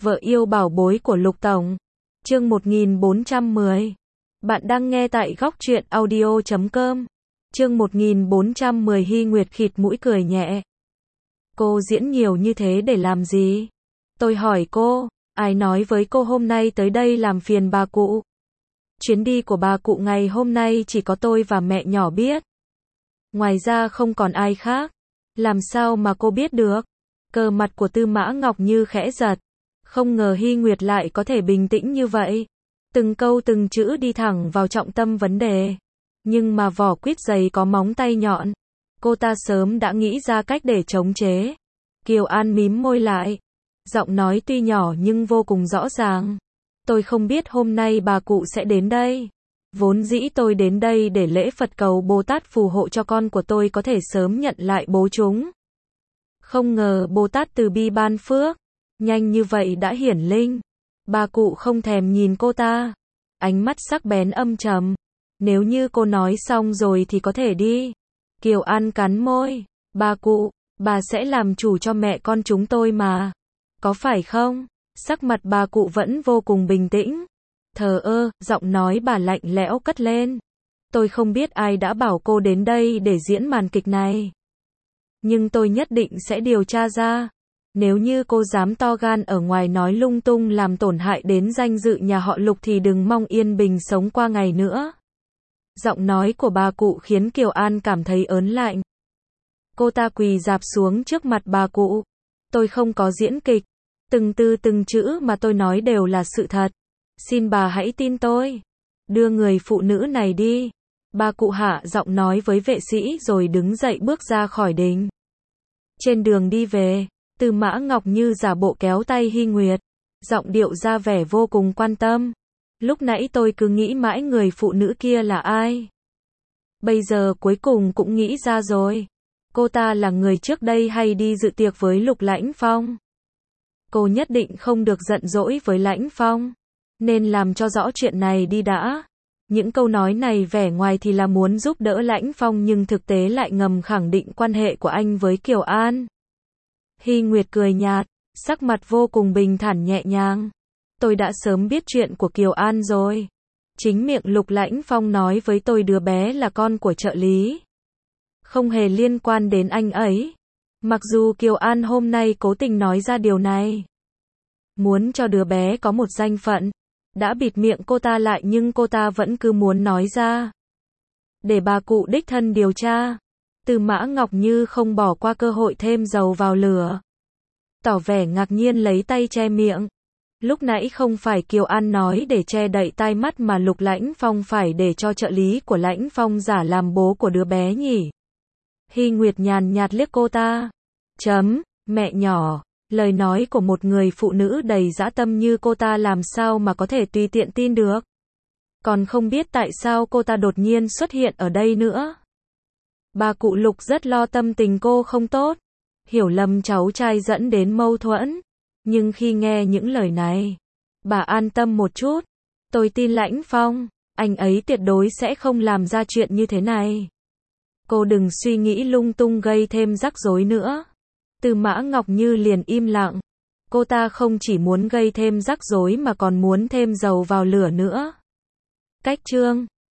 Vợ yêu bảo bối của Lục Tổng. Chương 1410. Bạn đang nghe tại góc truyện audio.com. Chương 1410. Hy Nguyệt khịt mũi cười nhẹ. Cô diễn nhiều như thế để làm gì? Tôi hỏi cô, ai nói với cô hôm nay tới đây làm phiền bà cụ? Chuyến đi của bà cụ ngày hôm nay chỉ có tôi và mẹ nhỏ biết. Ngoài ra không còn ai khác. Làm sao mà cô biết được? Cờ mặt của Tư Mã Ngọc Như khẽ giật. Không ngờ Hy Nguyệt lại có thể bình tĩnh như vậy. Từng câu từng chữ đi thẳng vào trọng tâm vấn đề. Nhưng mà vỏ quýt dày có móng tay nhọn. Cô ta sớm đã nghĩ ra cách để chống chế. Kiều An mím môi lại. Giọng nói tuy nhỏ nhưng vô cùng rõ ràng. Tôi không biết hôm nay bà cụ sẽ đến đây. Vốn dĩ tôi đến đây để lễ Phật cầu Bồ Tát phù hộ cho con của tôi có thể sớm nhận lại bố chúng. Không ngờ Bồ Tát từ bi ban phước. Nhanh như vậy đã hiển linh. Bà cụ không thèm nhìn cô ta. Ánh mắt sắc bén âm trầm. Nếu như cô nói xong rồi thì có thể đi. Kiều An cắn môi. Bà cụ, bà sẽ làm chủ cho mẹ con chúng tôi mà. Có phải không? Sắc mặt bà cụ vẫn vô cùng bình tĩnh. Thờ ơ, giọng nói bà lạnh lẽo cất lên. Tôi không biết ai đã bảo cô đến đây để diễn màn kịch này. Nhưng tôi nhất định sẽ điều tra ra. Nếu như cô dám to gan ở ngoài nói lung tung làm tổn hại đến danh dự nhà họ Lục thì đừng mong yên bình sống qua ngày nữa. Giọng nói của bà cụ khiến Kiều An cảm thấy ớn lạnh. Cô ta quỳ rạp xuống trước mặt bà cụ. Tôi không có diễn kịch. Từng từ từng chữ mà tôi nói đều là sự thật. Xin bà hãy tin tôi. Đưa người phụ nữ này đi. Bà cụ hạ giọng nói với vệ sĩ rồi đứng dậy bước ra khỏi đình. Trên đường đi về, Tư Mã Ngọc Như giả bộ kéo tay Hy Nguyệt. Giọng điệu ra vẻ vô cùng quan tâm. Lúc nãy tôi cứ nghĩ mãi người phụ nữ kia là ai. Bây giờ cuối cùng cũng nghĩ ra rồi. Cô ta là người trước đây hay đi dự tiệc với Lục Lãnh Phong. Cô nhất định không được giận dỗi với Lãnh Phong. Nên làm cho rõ chuyện này đi đã. Những câu nói này vẻ ngoài thì là muốn giúp đỡ Lãnh Phong nhưng thực tế lại ngầm khẳng định quan hệ của anh với Kiều An. Hy Nguyệt cười nhạt, sắc mặt vô cùng bình thản nhẹ nhàng. Tôi đã sớm biết chuyện của Kiều An rồi. Chính miệng Lục Lãnh Phong nói với tôi đứa bé là con của trợ lý. Không hề liên quan đến anh ấy. Mặc dù Kiều An hôm nay cố tình nói ra điều này. Muốn cho đứa bé có một danh phận. Đã bịt miệng cô ta lại nhưng cô ta vẫn cứ muốn nói ra. Để bà cụ đích thân điều tra. Tư Mã Ngọc Như không bỏ qua cơ hội thêm dầu vào lửa. Tỏ vẻ ngạc nhiên lấy tay che miệng. Lúc nãy không phải Kiều An nói để che đậy tai mắt mà Lục Lãnh Phong phải để cho trợ lý của Lãnh Phong giả làm bố của đứa bé nhỉ? Hy Nguyệt nhàn nhạt liếc cô ta. Mẹ nhỏ. Lời nói của một người phụ nữ đầy dã tâm như cô ta làm sao mà có thể tùy tiện tin được. Còn không biết tại sao cô ta đột nhiên xuất hiện ở đây nữa. Bà cụ Lục rất lo tâm tình cô không tốt. Hiểu lầm cháu trai dẫn đến mâu thuẫn. Nhưng khi nghe những lời này, bà an tâm một chút. Tôi tin Lãnh Phong, anh ấy tuyệt đối sẽ không làm ra chuyện như thế này. Cô đừng suy nghĩ lung tung gây thêm rắc rối nữa. Tư Mã Ngọc Như liền im lặng. Cô ta không chỉ muốn gây thêm rắc rối mà còn muốn thêm dầu vào lửa nữa. Cách chương